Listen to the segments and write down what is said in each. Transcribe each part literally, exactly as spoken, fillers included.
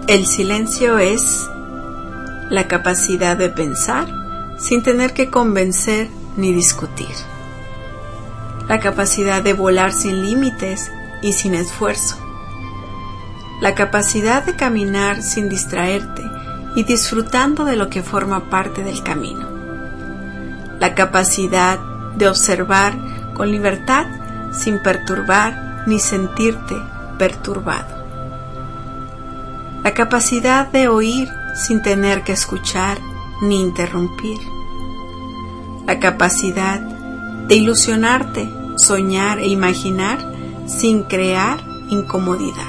El silencio es la capacidad de pensar sin tener que convencer ni discutir. La capacidad de volar sin límites y sin esfuerzo. La capacidad de caminar sin distraerte y disfrutando de lo que forma parte del camino. La capacidad de observar con libertad sin perturbar ni sentirte perturbado. La capacidad de oír sin tener que escuchar ni interrumpir. La capacidad de ilusionarte, soñar e imaginar sin crear incomodidad.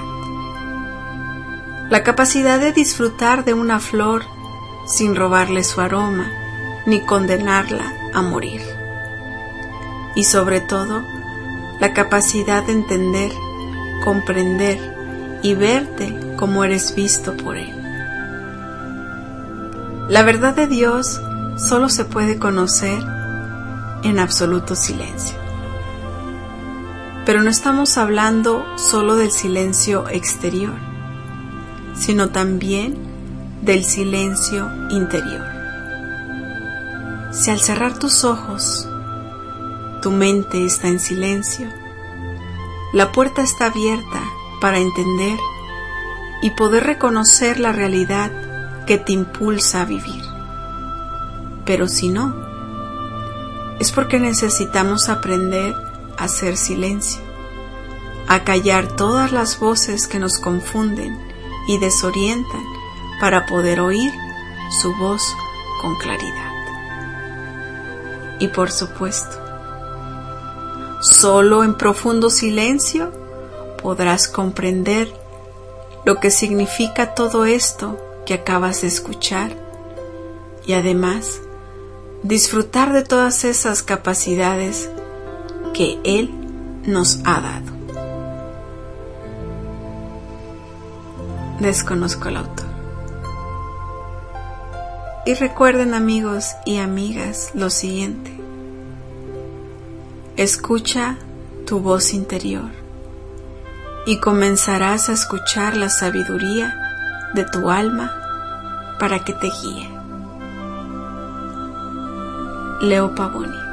La capacidad de disfrutar de una flor sin robarle su aroma ni condenarla a morir. Y sobre todo, la capacidad de entender, comprender y verte como eres visto por Él. La verdad de Dios solo se puede conocer en absoluto silencio. Pero no estamos hablando solo del silencio exterior, sino también del silencio interior. Si al cerrar tus ojos, tu mente está en silencio, la puerta está abierta para entender y poder reconocer la realidad que te impulsa a vivir. Pero si no, es porque necesitamos aprender a hacer silencio, a callar todas las voces que nos confunden y desorientan para poder oír su voz con claridad. Y por supuesto, solo en profundo silencio podrás comprender lo que significa todo esto que acabas de escuchar y además disfrutar de todas esas capacidades que Él nos ha dado. Desconozco el autor. Y recuerden, amigos y amigas, lo siguiente: escucha tu voz interior y comenzarás a escuchar la sabiduría de tu alma para que te guíe. Leo Pavoni.